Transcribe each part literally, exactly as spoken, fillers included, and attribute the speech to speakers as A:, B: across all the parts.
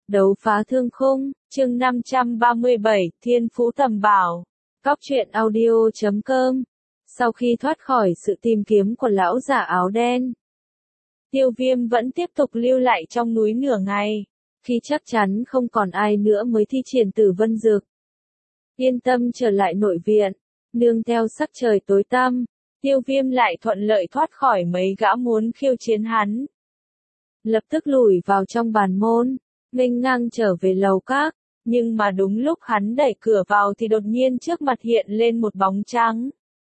A: Đấu phá thương khung, chương năm trăm ba mươi bảy, Thiên Phú Tầm Bảo. Cóc truyện audio chấm com. Sau khi thoát khỏi sự tìm kiếm của lão giả áo đen, Tiêu Viêm vẫn tiếp tục lưu lại trong núi nửa ngày. Khi chắc chắn không còn ai nữa mới thi triển Tử Vân Dược. Yên tâm trở lại nội viện, nương theo sắc trời tối tăm, Tiêu Viêm lại thuận lợi thoát khỏi mấy gã muốn khiêu chiến hắn. Lập tức lùi vào trong bàn môn, nghênh ngang trở về lầu các, nhưng mà đúng lúc hắn đẩy cửa vào thì đột nhiên trước mặt hiện lên một bóng trắng.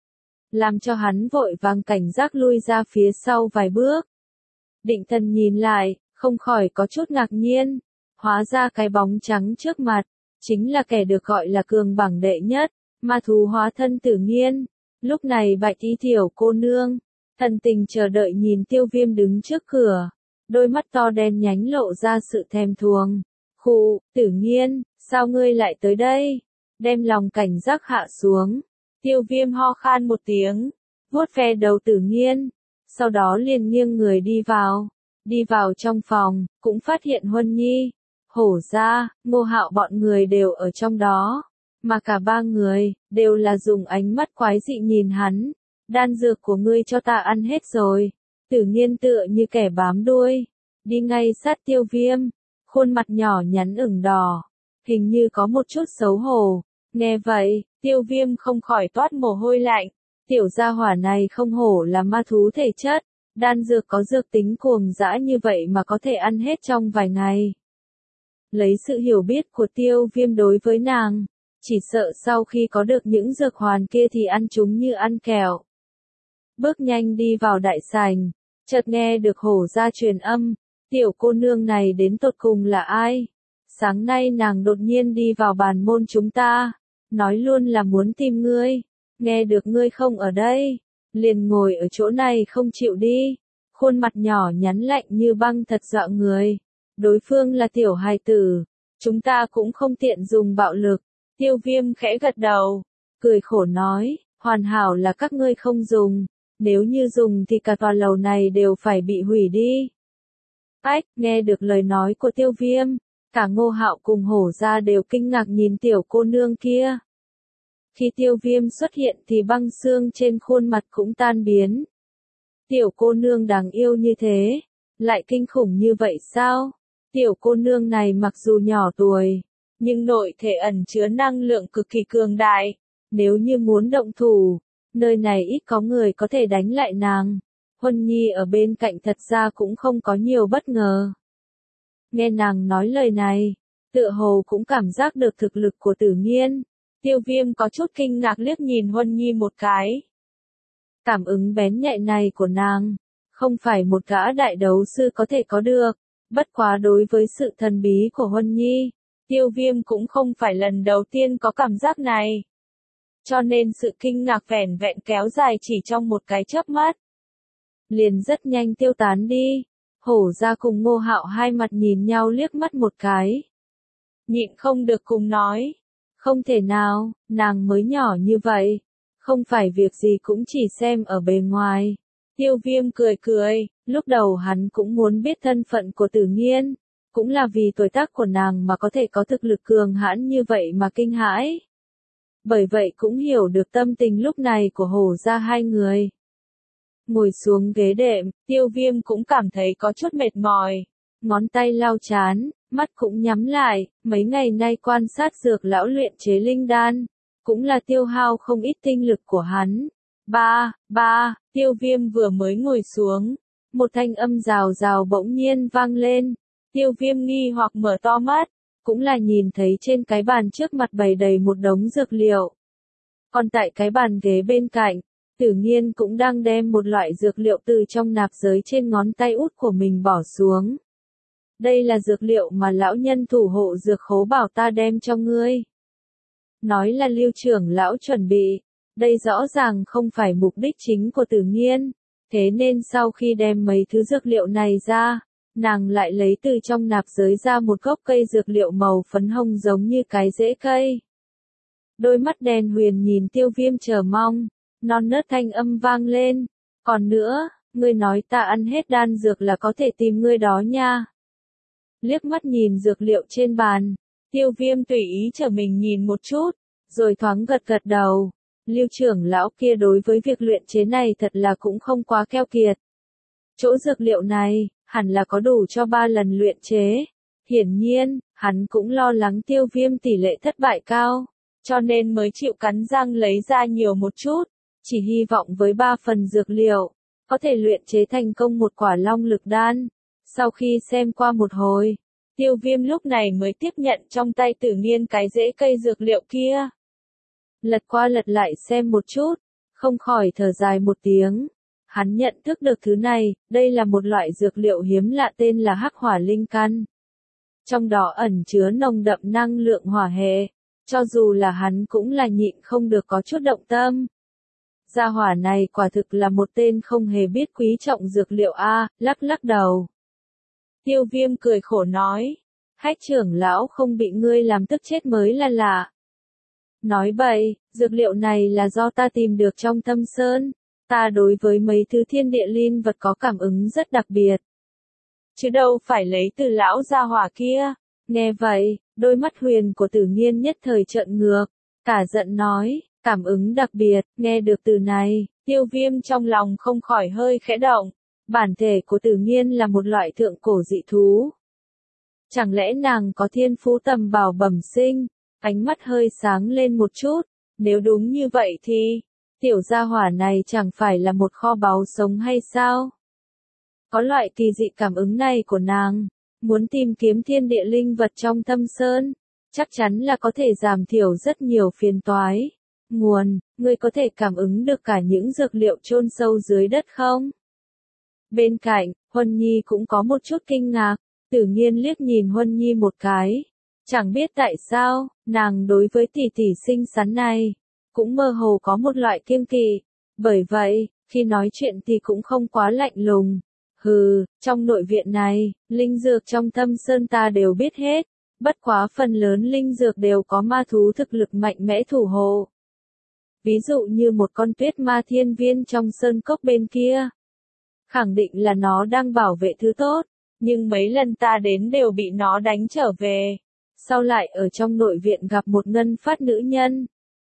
A: Làm cho hắn vội vàng cảnh giác lui ra phía sau vài bước. Định Thần nhìn lại, không khỏi có chút ngạc nhiên, hóa ra cái bóng trắng trước mặt, chính là kẻ được gọi là cường bảng đệ nhất, ma thú hóa thân Tử Nghiên. Lúc này Bạch Y tiểu cô nương, thần tình chờ đợi nhìn Tiêu Viêm đứng trước cửa, đôi mắt to đen nhánh lộ ra sự thèm thuồng. Khụ, Tử Nghiên, sao ngươi lại tới đây? Đem lòng cảnh giác hạ xuống, Tiêu Viêm ho khan một tiếng, vuốt ve đầu Tử Nghiên, sau đó liền nghiêng người đi vào. Đi vào trong phòng, cũng phát hiện Huân Nhi, Hổ Gia, Ngô Hạo bọn người đều ở trong đó. Mà cả ba người, đều là dùng ánh mắt quái dị nhìn hắn. Đan dược của ngươi cho ta ăn hết rồi. Tử Nghiên tựa như kẻ bám đuôi, đi ngay sát Tiêu Viêm, khuôn mặt nhỏ nhắn ửng đỏ, hình như có một chút xấu hổ. Nghe vậy, Tiêu Viêm không khỏi toát mồ hôi lạnh. Tiểu gia hỏa này không hổ là ma thú thể chất, đan dược có dược tính cuồng dã như vậy mà có thể ăn hết trong vài ngày. Lấy sự hiểu biết của Tiêu Viêm đối với nàng, chỉ sợ sau khi có được những dược hoàn kia thì ăn chúng như ăn kẹo. Bước nhanh đi vào đại sảnh, chợt nghe được Hổ Gia truyền âm, tiểu cô nương này đến tột cùng là ai? Sáng nay nàng đột nhiên đi vào bàn môn chúng ta, nói luôn là muốn tìm ngươi, nghe được ngươi không ở đây, liền ngồi ở chỗ này không chịu đi, khuôn mặt nhỏ nhắn lạnh như băng thật dọa người. Đối phương là tiểu hài tử, chúng ta cũng không tiện dùng bạo lực. Tiêu Viêm khẽ gật đầu, cười khổ nói, hoàn hảo là các ngươi không dùng, nếu như dùng thì cả tòa lầu này đều phải bị hủy đi. Ách, nghe được lời nói của Tiêu Viêm, cả Ngô Hạo cùng Hổ Gia đều kinh ngạc nhìn tiểu cô nương kia. Khi Tiêu Viêm xuất hiện thì băng xương trên khuôn mặt cũng tan biến. Tiểu cô nương đáng yêu như thế, lại kinh khủng như vậy sao? Tiểu cô nương này mặc dù nhỏ tuổi, nhưng nội thể ẩn chứa năng lượng cực kỳ cường đại. Nếu như muốn động thủ, nơi này ít có người có thể đánh lại nàng. Huân Nhi ở bên cạnh thật ra cũng không có nhiều bất ngờ. Nghe nàng nói lời này, tựa hồ cũng cảm giác được thực lực của Tử Nghiên. Tiêu Viêm có chút kinh ngạc liếc nhìn Huân Nhi một cái. Cảm ứng bén nhạy này của nàng, không phải một gã đại đấu sư có thể có được. Bất quá đối với sự thần bí của Huân Nhi, Tiêu Viêm cũng không phải lần đầu tiên có cảm giác này. Cho nên sự kinh ngạc vẻn vẹn kéo dài chỉ trong một cái chớp mắt, liền rất nhanh tiêu tán đi. Hổ Gia cùng Ngô Hạo hai mặt nhìn nhau liếc mắt một cái, nhịn không được cùng nói, không thể nào, nàng mới nhỏ như vậy, không phải việc gì cũng chỉ xem ở bề ngoài. Tiêu Viêm cười cười, lúc đầu hắn cũng muốn biết thân phận của Tử Nghiên, cũng là vì tuổi tác của nàng mà có thể có thực lực cường hãn như vậy mà kinh hãi. Bởi vậy cũng hiểu được tâm tình lúc này của Hổ Gia hai người. Ngồi xuống ghế đệm, Tiêu Viêm cũng cảm thấy có chút mệt mỏi, ngón tay lau chán, mắt cũng nhắm lại, mấy ngày nay quan sát Dược lão luyện chế linh đan, cũng là tiêu hao không ít tinh lực của hắn. Ba, ba, Tiêu Viêm vừa mới ngồi xuống, một thanh âm rào rào bỗng nhiên vang lên. Tiêu Viêm nghi hoặc mở to mắt, cũng là nhìn thấy trên cái bàn trước mặt bày đầy một đống dược liệu. Còn tại cái bàn ghế bên cạnh, Tử Nghiên cũng đang đem một loại dược liệu từ trong nạp giới trên ngón tay út của mình bỏ xuống. Đây là dược liệu mà lão nhân thủ hộ dược khố bảo ta đem cho ngươi. Nói là Lưu trưởng lão chuẩn bị, đây rõ ràng không phải mục đích chính của Tử Nghiên, thế nên sau khi đem mấy thứ dược liệu này ra, nàng lại lấy từ trong nạp giới ra một gốc cây dược liệu màu phấn hồng giống như cái rễ cây. Đôi mắt đen huyền nhìn Tiêu Viêm chờ mong, non nớt thanh âm vang lên, còn nữa, ngươi nói ta ăn hết đan dược là có thể tìm ngươi đó nha. liếc mắt nhìn dược liệu trên bàn. Tiêu Viêm tùy ý trở mình nhìn một chút, rồi thoáng gật gật đầu. Lưu trưởng lão kia đối với việc luyện chế này thật là cũng không quá keo kiệt. Chỗ dược liệu này, hẳn là có đủ cho ba lần luyện chế. Hiển nhiên, hắn cũng lo lắng Tiêu Viêm tỷ lệ thất bại cao, cho nên mới chịu cắn răng lấy ra nhiều một chút, chỉ hy vọng với ba phần dược liệu, có thể luyện chế thành công một quả long lực đan. Sau khi xem qua một hồi, Tiêu Viêm lúc này mới tiếp nhận trong tay Tử Nghiên cái rễ cây dược liệu kia. Lật qua lật lại xem một chút, không khỏi thở dài một tiếng. Hắn nhận thức được thứ này, đây là một loại dược liệu hiếm lạ tên là hắc hỏa linh căn. Trong đó ẩn chứa nồng đậm năng lượng hỏa hệ, cho dù là hắn cũng là nhịn không được có chút động tâm. Gia hỏa này quả thực là một tên không hề biết quý trọng dược liệu a, lắc lắc đầu. Tiêu Viêm cười khổ nói, Hách trưởng lão không bị ngươi làm tức chết mới là lạ. Nói bậy, dược liệu này là do ta tìm được trong Thâm Sơn, ta đối với mấy thứ thiên địa linh vật có cảm ứng rất đặc biệt. Chứ đâu phải lấy từ lão gia hỏa kia. Nghe vậy, đôi mắt huyền của Tử Nghiên nhất thời trợn ngược, cả giận nói, cảm ứng đặc biệt. Nghe được từ này, Tiêu Viêm trong lòng không khỏi hơi khẽ động. Bản thể của Tử Nghiên là một loại thượng cổ dị thú. Chẳng lẽ nàng có thiên phú tầm bảo bẩm sinh? Ánh mắt hơi sáng lên một chút, nếu đúng như vậy thì, tiểu gia hỏa này chẳng phải là một kho báu sống hay sao? Có loại kỳ dị cảm ứng này của nàng, muốn tìm kiếm thiên địa linh vật trong Thâm Sơn, chắc chắn là có thể giảm thiểu rất nhiều phiền toái. Nguồn, ngươi có thể cảm ứng được cả những dược liệu chôn sâu dưới đất không? Bên cạnh, Huân Nhi cũng có một chút kinh ngạc, Tử Nghiên liếc nhìn Huân Nhi một cái. Chẳng biết tại sao, nàng đối với tỷ tỷ xinh xắn này, cũng mơ hồ có một loại kiêng kỵ. Bởi vậy, khi nói chuyện thì cũng không quá lạnh lùng. Hừ, trong nội viện này, linh dược trong Thâm Sơn ta đều biết hết. Bất quá phần lớn linh dược đều có ma thú thực lực mạnh mẽ thủ hộ. Ví dụ như một con tuyết ma thiên viên trong sơn cốc bên kia. Khẳng định là nó đang bảo vệ thứ tốt, nhưng mấy lần ta đến đều bị nó đánh trở về. Sau lại ở trong nội viện gặp một ngân phát nữ nhân.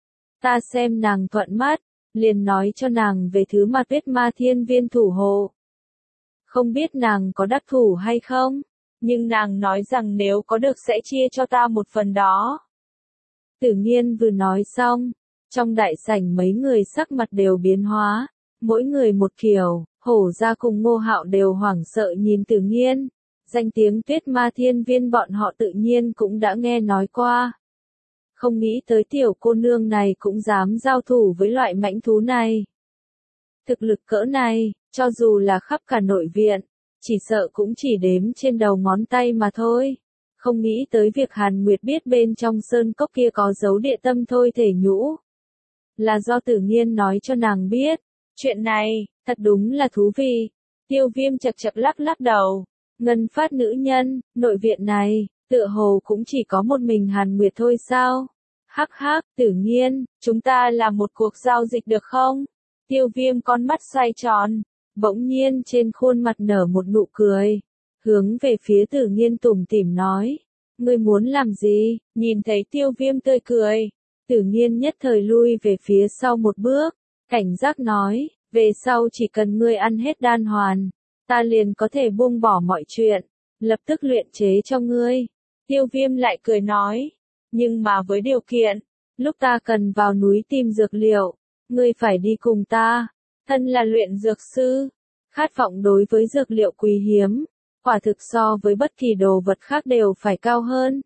A: Ta xem nàng thuận mắt, liền nói cho nàng về thứ mà tuyết ma thiên viên thủ hộ. Không biết nàng có đắc thủ hay không, nhưng nàng nói rằng nếu có được sẽ chia cho ta một phần đó. Tử Nghiên vừa nói xong, trong đại sảnh mấy người sắc mặt đều biến hóa, mỗi người một kiểu. Hổ Gia cùng Ngô Hạo đều hoảng sợ nhìn Tử Nghiên. Danh tiếng tuyết ma thiên viên bọn họ tự nhiên cũng đã nghe nói qua. Không nghĩ tới tiểu cô nương này cũng dám giao thủ với loại mãnh thú này. Thực lực cỡ này, cho dù là khắp cả nội viện, chỉ sợ cũng chỉ đếm trên đầu ngón tay mà thôi. Không nghĩ tới việc Hàn Nguyệt biết bên trong sơn cốc kia có dấu địa tâm thôi thể nhũ. Là do Tử Nghiên nói cho nàng biết. Chuyện này, thật đúng là thú vị. Tiêu Viêm chật chật lắc lắc đầu. Ngân phát nữ nhân, nội viện này, tựa hồ cũng chỉ có một mình Hàn Nguyệt thôi sao? Hắc hắc, Tử Nghiên, chúng ta làm một cuộc giao dịch được không? Tiêu Viêm con mắt xoay tròn, bỗng nhiên trên khuôn mặt nở một nụ cười. Hướng về phía Tử Nghiên tủm tỉm nói. Ngươi muốn làm gì? Nhìn thấy Tiêu Viêm tươi cười. Tử Nghiên nhất thời lui về phía sau một bước. Cảnh giác nói, về sau chỉ cần ngươi ăn hết đan hoàn, ta liền có thể buông bỏ mọi chuyện, lập tức luyện chế cho ngươi. Tiêu Viêm lại cười nói, nhưng mà với điều kiện, lúc ta cần vào núi tìm dược liệu, ngươi phải đi cùng ta. Thân là luyện dược sư, khát vọng đối với dược liệu quý hiếm, quả thực so với bất kỳ đồ vật khác đều phải cao hơn.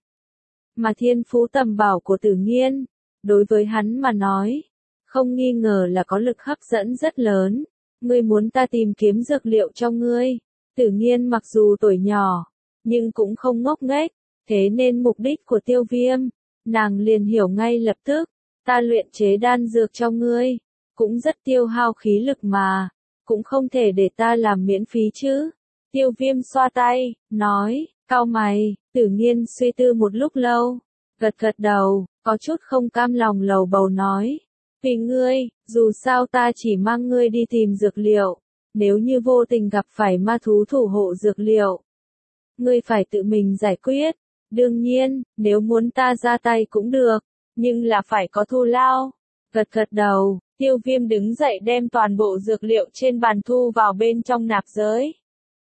A: Mà thiên phú tầm bảo của Tử Nghiên, đối với hắn mà nói, không nghi ngờ là có lực hấp dẫn rất lớn. Ngươi muốn ta tìm kiếm dược liệu cho ngươi. Tử Nghiên mặc dù tuổi nhỏ, nhưng cũng không ngốc nghếch, thế nên mục đích của Tiêu Viêm, nàng liền hiểu ngay lập tức. Ta luyện chế đan dược cho ngươi, cũng rất tiêu hao khí lực mà, cũng không thể để ta làm miễn phí chứ. Tiêu Viêm xoa tay, nói, cau mày. Tử Nghiên suy tư một lúc lâu, gật gật đầu, có chút không cam lòng lầu bầu nói. Vì ngươi, dù sao ta chỉ mang ngươi đi tìm dược liệu, nếu như vô tình gặp phải ma thú thủ hộ dược liệu, ngươi phải tự mình giải quyết. Đương nhiên, nếu muốn ta ra tay cũng được, nhưng là phải có thù lao. Gật gật đầu, Tiêu Viêm đứng dậy đem toàn bộ dược liệu trên bàn thu vào bên trong nạp giới.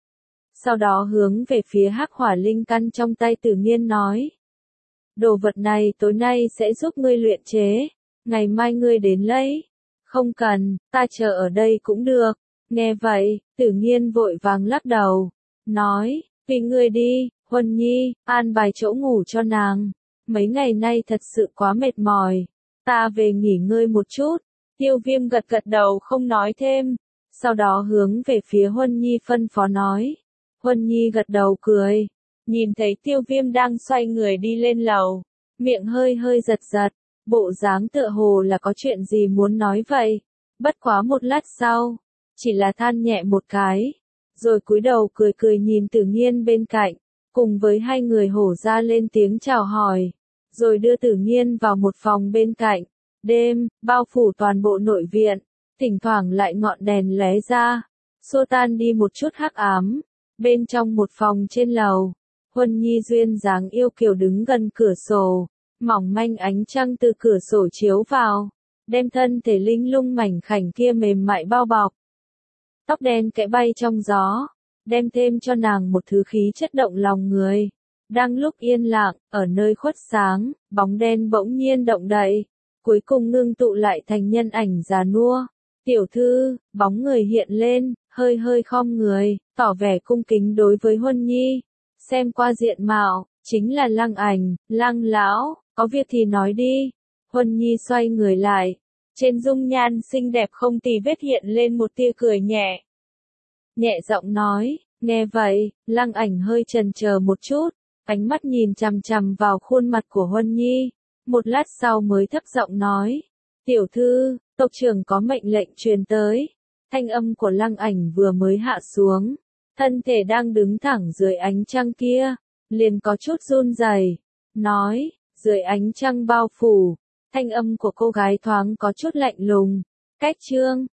A: Sau đó hướng về phía hắc hỏa linh căn trong tay Tử Nghiên nói. Đồ vật này tối nay sẽ giúp ngươi luyện chế, ngày mai ngươi đến lấy. Không cần, ta chờ ở đây cũng được. Nghe vậy, Tử Nghiên vội vàng lắc đầu, nói, vì ngươi đi, Huân Nhi, an bài chỗ ngủ cho nàng. Mấy ngày nay thật sự quá mệt mỏi, ta về nghỉ ngơi một chút. Tiêu Viêm gật gật đầu không nói thêm, sau đó hướng về phía Huân Nhi phân phó nói. Huân Nhi gật đầu cười, nhìn thấy Tiêu Viêm đang xoay người đi lên lầu, miệng hơi hơi giật giật, bộ dáng tựa hồ là có chuyện gì muốn nói vậy. Bất quá một lát sau, chỉ là than nhẹ một cái, rồi cúi đầu cười cười nhìn Tử Nghiên bên cạnh, cùng với hai người hổ ra lên tiếng chào hỏi, rồi đưa Tử Nghiên vào một phòng bên cạnh. Đêm, bao phủ toàn bộ nội viện, thỉnh thoảng lại ngọn đèn lóe ra, xua tan đi một chút hắc ám. Bên trong một phòng trên lầu, Huân Nhi duyên dáng yêu kiều đứng gần cửa sổ, mỏng manh ánh trăng từ cửa sổ chiếu vào, đem thân thể linh lung mảnh khảnh kia mềm mại bao bọc. Tóc đen kẽ bay trong gió, đem thêm cho nàng một thứ khí chất động lòng người. Đang lúc yên lặng, ở nơi khuất sáng, bóng đen bỗng nhiên động đậy, cuối cùng ngưng tụ lại thành nhân ảnh già nua. Tiểu thư, bóng người hiện lên, hơi hơi khom người, tỏ vẻ cung kính đối với Huân Nhi. Xem qua diện mạo, chính là Lăng Ảnh, Lăng lão, có việc thì nói đi. Huân Nhi xoay người lại, trên dung nhan xinh đẹp không tì vết hiện lên một tia cười nhẹ. Nhẹ giọng nói, nghe vậy, Lăng Ảnh hơi chần chờ một chút, ánh mắt nhìn chằm chằm vào khuôn mặt của Huân Nhi, một lát sau mới thấp giọng nói, tiểu thư, tộc trưởng có mệnh lệnh truyền tới. Thanh âm của Lăng Ảnh vừa mới hạ xuống, thân thể đang đứng thẳng dưới ánh trăng kia, liền có chút run rẩy, nói, dưới ánh trăng bao phủ, thanh âm của cô gái thoáng có chút lạnh lùng, cách trương,